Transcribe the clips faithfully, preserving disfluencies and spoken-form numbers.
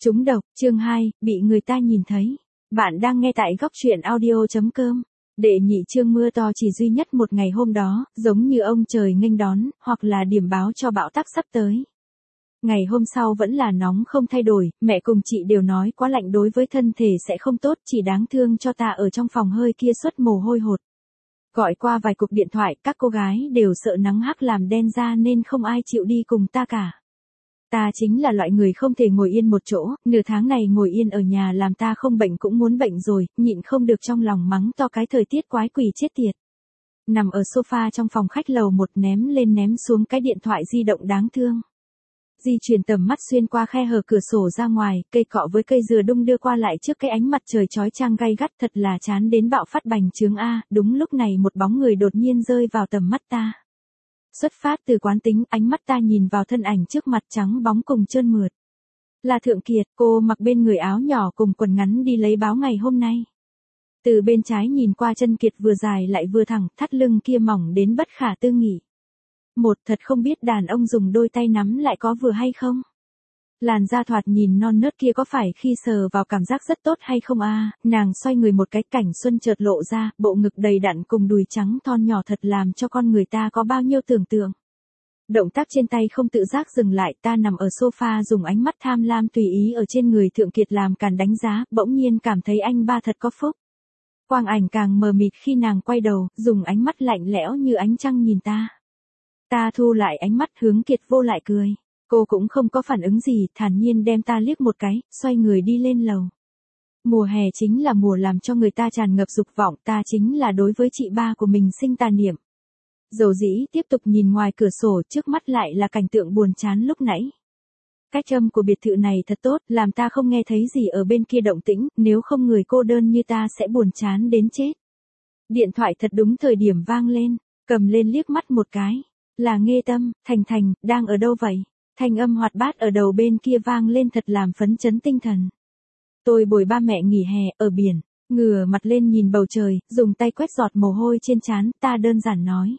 Trúng độc, chương hai, bị người ta nhìn thấy. Bạn đang nghe tại góc truyện audio chấm com. Đệ nhị chương mưa to chỉ duy nhất một ngày hôm đó, giống như ông trời nghênh đón, hoặc là điểm báo cho bão táp sắp tới. Ngày hôm sau vẫn là nóng không thay đổi, mẹ cùng chị đều nói quá lạnh đối với thân thể sẽ không tốt, chỉ đáng thương cho ta ở trong phòng hơi kia xuất mồ hôi hột. Gọi qua vài cuộc điện thoại, các cô gái đều sợ nắng hắc làm đen da nên không ai chịu đi cùng ta cả. Ta chính là loại người không thể ngồi yên một chỗ, nửa tháng này ngồi yên ở nhà làm ta không bệnh cũng muốn bệnh rồi, nhịn không được trong lòng mắng to cái thời tiết quái quỷ chết tiệt. Nằm ở sofa trong phòng khách lầu một ném lên ném xuống cái điện thoại di động đáng thương. Di chuyển tầm mắt xuyên qua khe hở cửa sổ ra ngoài, cây cọ với cây dừa đung đưa qua lại trước cái ánh mặt trời chói chang gay gắt thật là chán đến bạo phát bành trướng a. Đúng lúc này một bóng người đột nhiên rơi vào tầm mắt ta. Xuất phát từ quán tính, ánh mắt ta nhìn vào thân ảnh trước mặt trắng bóng cùng trơn mượt. Là Thượng Kiệt, cô mặc bên người áo nhỏ cùng quần ngắn đi lấy báo ngày hôm nay. Từ bên trái nhìn qua chân Kiệt vừa dài lại vừa thẳng, thắt lưng kia mỏng đến bất khả tư nghị. Một thật không biết đàn ông dùng đôi tay nắm lại có vừa hay không. Làn da thoạt nhìn non nớt kia có phải khi sờ vào cảm giác rất tốt hay không a? Nàng xoay người một cái cảnh xuân chợt lộ ra, bộ ngực đầy đặn cùng đùi trắng thon nhỏ thật làm cho con người ta có bao nhiêu tưởng tượng. Động tác trên tay không tự giác dừng lại, ta nằm ở sofa dùng ánh mắt tham lam tùy ý ở trên người Thượng Kiệt làm càn đánh giá, bỗng nhiên cảm thấy anh ba thật có phúc. Quang ảnh càng mờ mịt khi nàng quay đầu, dùng ánh mắt lạnh lẽo như ánh trăng nhìn ta. Ta thu lại ánh mắt hướng Kiệt vô lại cười. Cô cũng không có phản ứng gì, thản nhiên đem ta liếc một cái, xoay người đi lên lầu. Mùa hè chính là mùa làm cho người ta tràn ngập dục vọng, ta chính là đối với chị ba của mình sinh tà niệm. Dầu dĩ tiếp tục nhìn ngoài cửa sổ, trước mắt lại là cảnh tượng buồn chán lúc nãy. Cách âm của biệt thự này thật tốt, làm ta không nghe thấy gì ở bên kia động tĩnh, nếu không người cô đơn như ta sẽ buồn chán đến chết. Điện thoại thật đúng thời điểm vang lên, cầm lên liếc mắt một cái. Là Nghê Tâm. Thành Thành, đang ở đâu vậy? Thanh âm hoạt bát ở đầu bên kia vang lên thật làm phấn chấn tinh thần. Tôi bồi ba mẹ nghỉ hè, ở biển, ngửa mặt lên nhìn bầu trời, dùng tay quét giọt mồ hôi trên trán, ta đơn giản nói.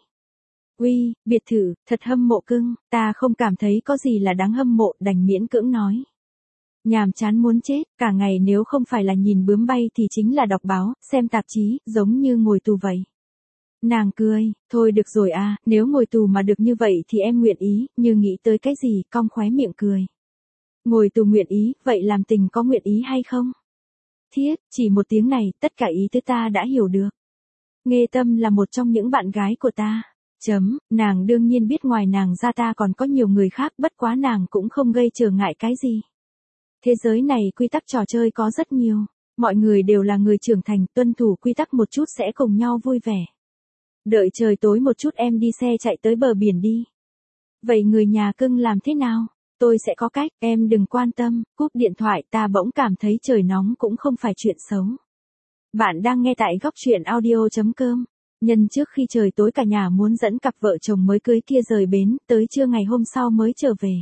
Uy, biệt thự, thật hâm mộ cưng, ta không cảm thấy có gì là đáng hâm mộ, đành miễn cưỡng nói. Nhàm chán muốn chết, cả ngày nếu không phải là nhìn bướm bay thì chính là đọc báo, xem tạp chí, giống như ngồi tù vậy. Nàng cười, thôi được rồi à, nếu ngồi tù mà được như vậy thì em nguyện ý, như nghĩ tới cái gì, cong khóe miệng cười. Ngồi tù nguyện ý, vậy làm tình có nguyện ý hay không? Thiết, chỉ một tiếng này, tất cả ý tứ ta đã hiểu được. Nghê Tâm là một trong những bạn gái của ta. Chấm, nàng đương nhiên biết ngoài nàng ra ta còn có nhiều người khác, bất quá nàng cũng không gây trở ngại cái gì. Thế giới này quy tắc trò chơi có rất nhiều, mọi người đều là người trưởng thành, tuân thủ quy tắc một chút sẽ cùng nhau vui vẻ. Đợi trời tối một chút em đi xe chạy tới bờ biển đi. Vậy người nhà cưng làm thế nào? Tôi sẽ có cách, em đừng quan tâm, cúp điện thoại ta bỗng cảm thấy trời nóng cũng không phải chuyện xấu. Bạn đang nghe tại góc truyện audio chấm com. Nhân trước khi trời tối cả nhà muốn dẫn cặp vợ chồng mới cưới kia rời bến, tới trưa ngày hôm sau mới trở về.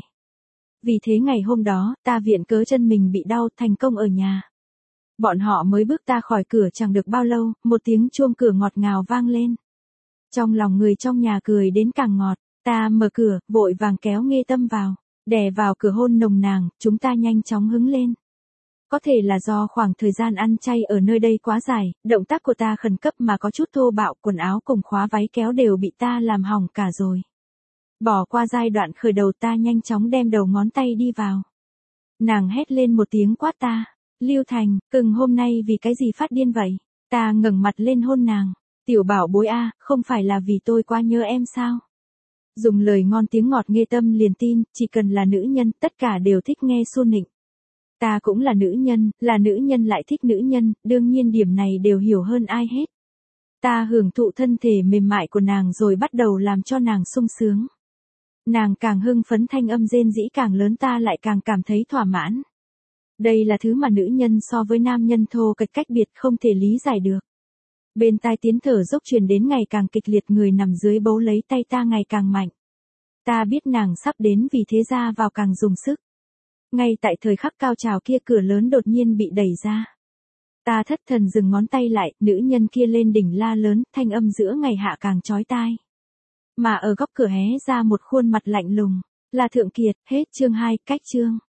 Vì thế ngày hôm đó, ta viện cớ chân mình bị đau, thành công ở nhà. Bọn họ mới bước ta khỏi cửa chẳng được bao lâu, một tiếng chuông cửa ngọt ngào vang lên. Trong lòng người trong nhà cười đến càng ngọt, ta mở cửa, vội vàng kéo Nghê Tâm vào, đè vào cửa hôn nồng nàng, chúng ta nhanh chóng hứng lên. Có thể là do khoảng thời gian ăn chay ở nơi đây quá dài, động tác của ta khẩn cấp mà có chút thô bạo, quần áo cùng khóa váy kéo đều bị ta làm hỏng cả rồi. Bỏ qua giai đoạn khởi đầu ta nhanh chóng đem đầu ngón tay đi vào. Nàng hét lên một tiếng quát ta, Lưu Thành, cưng hôm nay vì cái gì phát điên vậy? Ta ngẩng mặt lên hôn nàng. Tiểu bảo bối a, không phải là vì tôi quá nhớ em sao? Dùng lời ngon tiếng ngọt Nghê Tâm liền tin, chỉ cần là nữ nhân, tất cả đều thích nghe xu nịnh. Ta cũng là nữ nhân, là nữ nhân lại thích nữ nhân, đương nhiên điểm này đều hiểu hơn ai hết. Ta hưởng thụ thân thể mềm mại của nàng rồi bắt đầu làm cho nàng sung sướng. Nàng càng hưng phấn thanh âm rên rĩ càng lớn ta lại càng cảm thấy thỏa mãn. Đây là thứ mà nữ nhân so với nam nhân thô kệch cách biệt không thể lý giải được. Bên tai tiếng thở dốc truyền đến ngày càng kịch liệt, người nằm dưới bấu lấy tay ta ngày càng mạnh. Ta biết nàng sắp đến vì thế ra vào càng dùng sức. Ngay tại thời khắc cao trào kia cửa lớn đột nhiên bị đẩy ra. Ta thất thần dừng ngón tay lại, nữ nhân kia lên đỉnh la lớn, thanh âm giữa ngày hạ càng chói tai. Mà ở góc cửa hé ra một khuôn mặt lạnh lùng, là Thượng Kiệt, hết chương hai, cách chương.